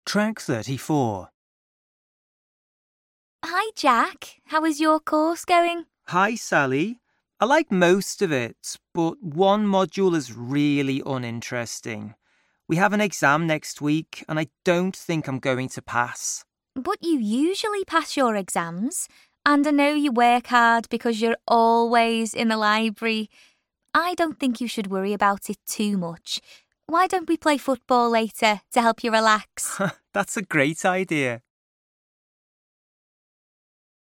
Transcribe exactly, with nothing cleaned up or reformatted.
Track thirty-four. Hi, Jack. How is your course going? Hi, Sally. I like most of it, but one module is really uninteresting. We have an exam next week, and I don't think I'm going to pass. But you usually pass your exams, and I know you work hard because you're always in the library. I don't think you should worry about it too much. Why don't we play football later to help you relax? That's a great idea.